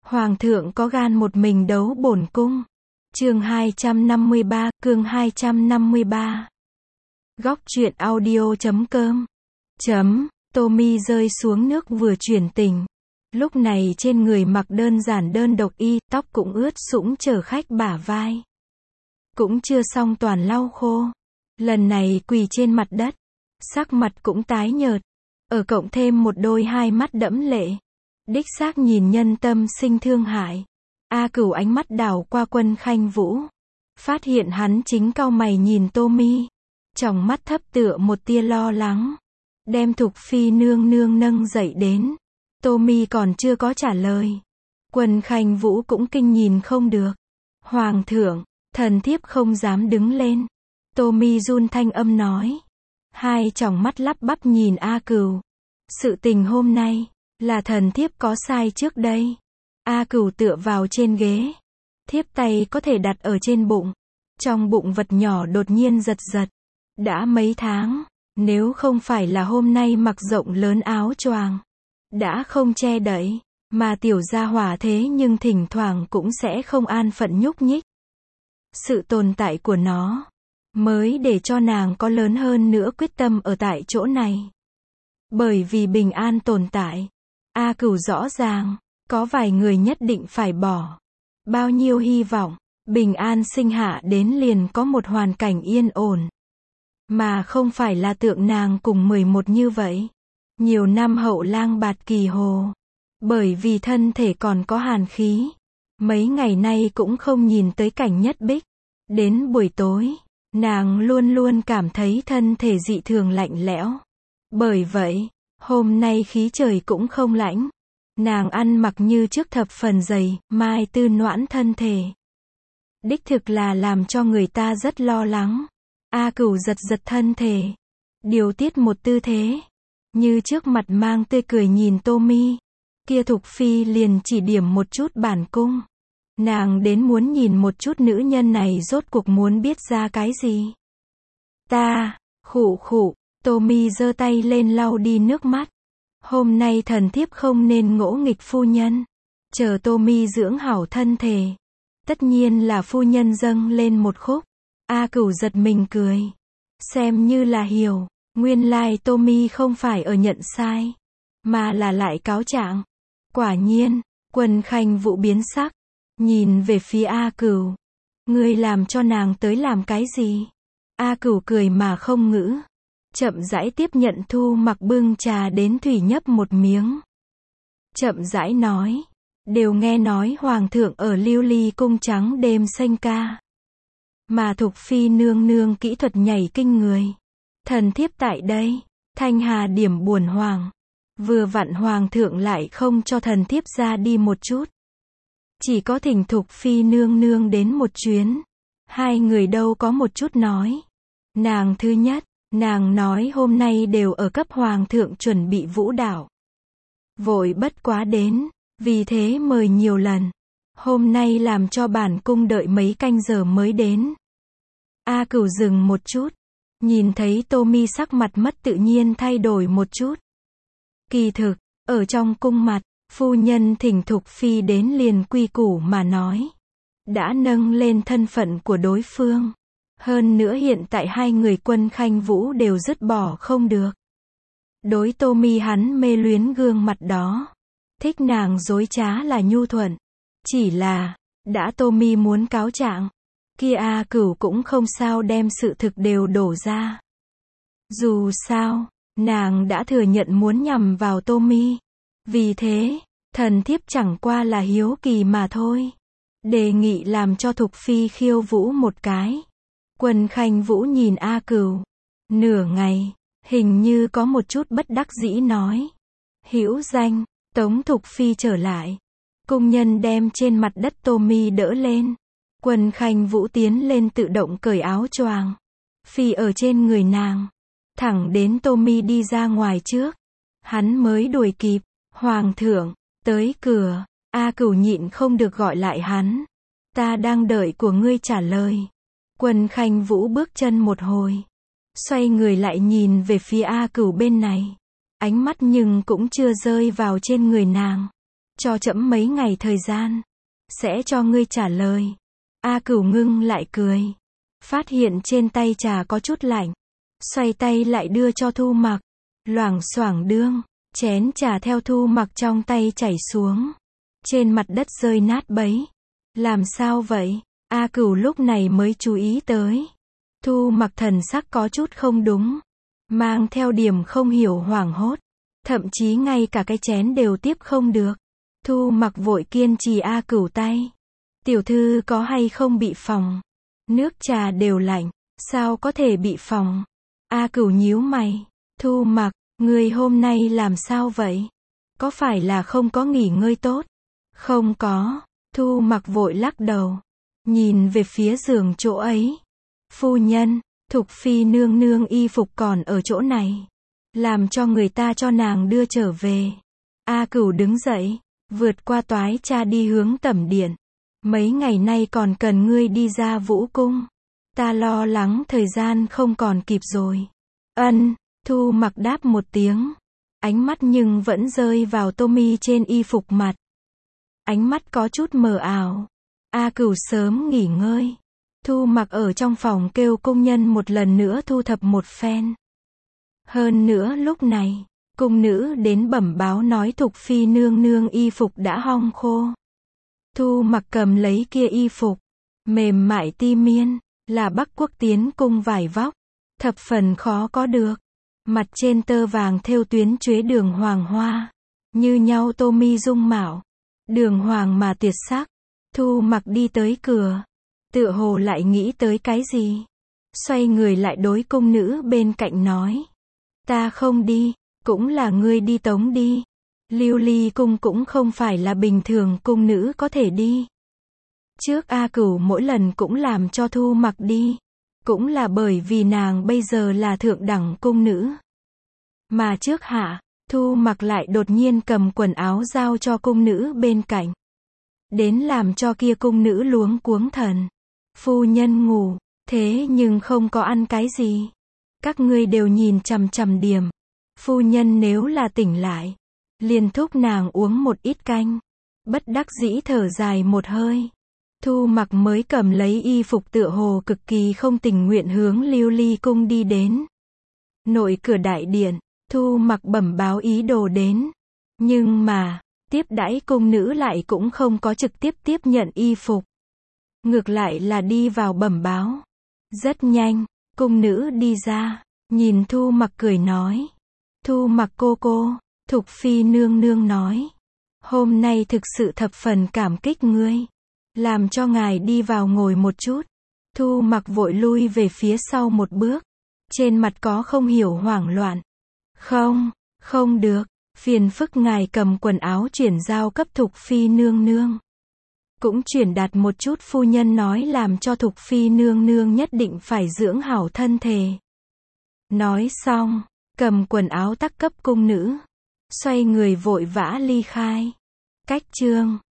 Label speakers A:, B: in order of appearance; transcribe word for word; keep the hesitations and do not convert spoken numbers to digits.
A: Hoàng thượng có gan một mình đấu bổn cung. Chương hai trăm năm mươi ba, cương hai trăm năm mươi ba. Góc truyện audio chấm com. Chấm, Tommy rơi xuống nước vừa chuyển tình. Lúc này trên người mặc đơn giản đơn độc y, tóc cũng ướt sũng chở khách bả vai. Cũng chưa xong toàn lau khô. Lần này quỳ trên mặt đất. Sắc mặt cũng tái nhợt. Ở cộng thêm một đôi hai mắt đẫm lệ. Đích xác nhìn nhân tâm sinh thương hại. A Cửu ánh mắt đảo qua Quân Khanh Vũ. Phát hiện hắn chính cau mày nhìn Tommy. Tròng mắt thấp tựa một tia lo lắng. Đem Thục Phi nương nương nâng dậy đến. Tommy còn chưa có trả lời. Quân Khanh Vũ cũng kinh nhìn không được. Hoàng thượng, thần thiếp không dám đứng lên. Tommy run thanh âm nói. Hai tròng mắt lắp bắp nhìn A Cửu. Sự tình hôm nay, là thần thiếp có sai trước đây. A Cửu tựa vào trên ghế. Thiếp tay có thể đặt ở trên bụng. Trong bụng vật nhỏ đột nhiên giật giật. Đã mấy tháng, nếu không phải là hôm nay mặc rộng lớn áo choàng, đã không che đậy, mà tiểu gia hỏa thế nhưng thỉnh thoảng cũng sẽ không an phận nhúc nhích. Sự tồn tại của nó, mới để cho nàng có lớn hơn nữa quyết tâm ở tại chỗ này. Bởi vì bình an tồn tại, A Cửu rõ ràng, có vài người nhất định phải bỏ. Bao nhiêu hy vọng, bình an sinh hạ đến liền có một hoàn cảnh yên ổn. Mà không phải là tượng nàng cùng mười một như vậy. Nhiều năm hậu lang bạt kỳ hồ. Bởi vì thân thể còn có hàn khí. Mấy ngày nay cũng không nhìn tới cảnh nhất bích. Đến buổi tối, nàng luôn luôn cảm thấy thân thể dị thường lạnh lẽo. Bởi vậy, hôm nay khí trời cũng không lạnh. Nàng ăn mặc như trước thập phần dày, mai tư noãn thân thể. Đích thực là làm cho người ta rất lo lắng. A Cửu giật giật thân thể. Điều tiết một tư thế. Như trước mặt mang tươi cười nhìn Tommy. Kia Thục Phi liền chỉ điểm một chút bản cung. Nàng đến muốn nhìn một chút nữ nhân này rốt cuộc muốn biết ra cái gì. Ta, khụ khụ, Tommy giơ tay lên lau đi nước mắt. Hôm nay thần thiếp không nên ngỗ nghịch phu nhân. Chờ Tommy dưỡng hảo thân thể. Tất nhiên là phu nhân dâng lên một khúc. A Cửu giật mình cười. Xem như là hiểu. Nguyên lai Tommy không phải ở nhận sai. Mà là lại cáo trạng. Quả nhiên, Quân Khanh Vũ biến sắc. Nhìn về phía A Cửu. Ngươi làm cho nàng tới làm cái gì? A Cửu cười mà không ngữ. Chậm rãi tiếp nhận Thu Mặc bưng trà đến thủy nhấp một miếng. Chậm rãi nói. Đều nghe nói Hoàng thượng ở Lưu Ly cung trắng đêm sanh ca. Mà Thục Phi nương nương kỹ thuật nhảy kinh người. Thần thiếp tại đây, thanh hà điểm buồn hoàng. Vừa vặn Hoàng thượng lại không cho thần thiếp ra đi một chút. Chỉ có thỉnh Thục Phi nương nương đến một chuyến. Hai người đâu có một chút nói. Nàng thứ nhất, nàng nói hôm nay đều ở cấp Hoàng thượng chuẩn bị vũ đạo. Vội bất quá đến, vì thế mời nhiều lần. Hôm nay làm cho bản cung đợi mấy canh giờ mới đến. A Cửu dừng một chút. Nhìn thấy Tommy sắc mặt mất tự nhiên thay đổi một chút. Kỳ thực, ở trong cung mặt, phu nhân thỉnh Thục Phi đến liền quy củ mà nói. Đã nâng lên thân phận của đối phương. Hơn nữa hiện tại hai người Quân Khanh Vũ đều dứt bỏ không được. Đối Tommy hắn mê luyến gương mặt đó. Thích nàng dối trá là nhu thuận. Chỉ là, đã Tommy muốn cáo trạng. Kia A Cửu cũng không sao đem sự thực đều đổ ra. Dù sao, nàng đã thừa nhận muốn nhằm vào Tommy. Vì thế, thần thiếp chẳng qua là hiếu kỳ mà thôi. Đề nghị làm cho Thục Phi khiêu vũ một cái. Quân Khanh Vũ nhìn A Cửu. Nửa ngày, hình như có một chút bất đắc dĩ nói. Hữu danh, tống Thục Phi trở lại. Cung nhân đem trên mặt đất Tommy đỡ lên. Quân Khanh Vũ tiến lên tự động cởi áo choàng. Phi ở trên người nàng. Thẳng đến Tommy đi ra ngoài trước. Hắn mới đuổi kịp. Hoàng thượng, tới cửa. A Cửu nhịn không được gọi lại hắn. Ta đang đợi của ngươi trả lời. Quân Khanh Vũ bước chân một hồi. Xoay người lại nhìn về phía A Cửu bên này. Ánh mắt nhưng cũng chưa rơi vào trên người nàng. cho trẫm mấy ngày thời gian, sẽ cho ngươi trả lời. A Cửu ngưng lại cười, phát hiện trên tay trà có chút lạnh, xoay tay lại đưa cho Thu Mặc, loảng xoảng đương, chén trà theo Thu Mặc trong tay chảy xuống, trên mặt đất rơi nát bấy. Làm sao vậy? A Cửu lúc này mới chú ý tới. Thu Mặc thần sắc có chút không đúng, mang theo điểm không hiểu hoảng hốt, thậm chí ngay cả cái chén đều tiếp không được. Thu Mặc vội kiên trì A Cửu tay. Tiểu thư có hay không bị phỏng? Nước trà đều lạnh, sao có thể bị phỏng? A Cửu nhíu mày. Thu Mặc, ngươi hôm nay làm sao vậy? Có phải là không có nghỉ ngơi tốt? Không có. Thu Mặc vội lắc đầu, nhìn về phía giường chỗ ấy. Phu nhân, Thục Phi nương nương y phục còn ở chỗ này, làm cho người ta cho nàng đưa trở về. A Cửu đứng dậy, vượt qua toái cha đi hướng tẩm điện. Mấy ngày nay còn cần ngươi đi ra Vũ Cung, ta lo lắng thời gian không còn kịp rồi. Ân, Thu Mặc đáp một tiếng, ánh mắt nhưng vẫn rơi vào tô mi trên y phục mặt. Ánh mắt có chút mờ ảo. A Cửu sớm nghỉ ngơi. Thu Mặc ở trong phòng kêu công nhân một lần nữa thu thập một phen. Hơn nữa lúc này, cung nữ đến bẩm báo nói Thục Phi nương nương y phục đã hong khô. Thu Mặc cầm lấy kia y phục, mềm mại ti miên, là Bắc Quốc tiến cung vải vóc, thập phần khó có được. Mặt trên tơ vàng thêu tuyến chuế đường hoàng hoa, như nhau tô mi dung mạo, đường hoàng mà tuyệt sắc. Thu Mặc đi tới cửa, tựa hồ lại nghĩ tới cái gì, xoay người lại đối cung nữ bên cạnh nói, ta không đi, cũng là ngươi đi tống đi. Lưu Ly cung cũng không phải là bình thường cung nữ có thể đi. Trước A Cửu mỗi lần cũng làm cho Thu Mặc đi, cũng là bởi vì nàng bây giờ là thượng đẳng cung nữ. Mà trước hạ, Thu Mặc lại đột nhiên cầm quần áo giao cho cung nữ bên cạnh, đến làm cho kia cung nữ luống cuống thần. Phu nhân ngủ, thế nhưng không có ăn cái gì. Các ngươi đều nhìn chằm chằm điểm. Phu nhân nếu là tỉnh lại, liền thúc nàng uống một ít canh. Bất đắc dĩ thở dài một hơi. Thu Mặc mới cầm lấy y phục tựa hồ cực kỳ không tình nguyện hướng Lưu Ly cung đi đến. Nội cửa đại điện, Thu Mặc bẩm báo ý đồ đến. Nhưng mà, tiếp đãi cung nữ lại cũng không có trực tiếp tiếp nhận y phục. Ngược lại là đi vào bẩm báo. Rất nhanh, cung nữ đi ra, nhìn Thu Mặc cười nói. Thu Mặc cô cô, Thục Phi nương nương nói. Hôm nay thực sự thập phần cảm kích ngươi. Làm cho ngài đi vào ngồi một chút. Thu Mặc vội lui về phía sau một bước. Trên mặt có không hiểu hoảng loạn. Không, không được. Phiền phức ngài cầm quần áo chuyển giao cấp Thục Phi nương nương. Cũng chuyển đạt một chút phu nhân nói làm cho Thục Phi nương nương nhất định phải dưỡng hảo thân thể. Nói xong, cầm quần áo tắc cấp cung nữ. Xoay người vội vã ly khai. Cách chương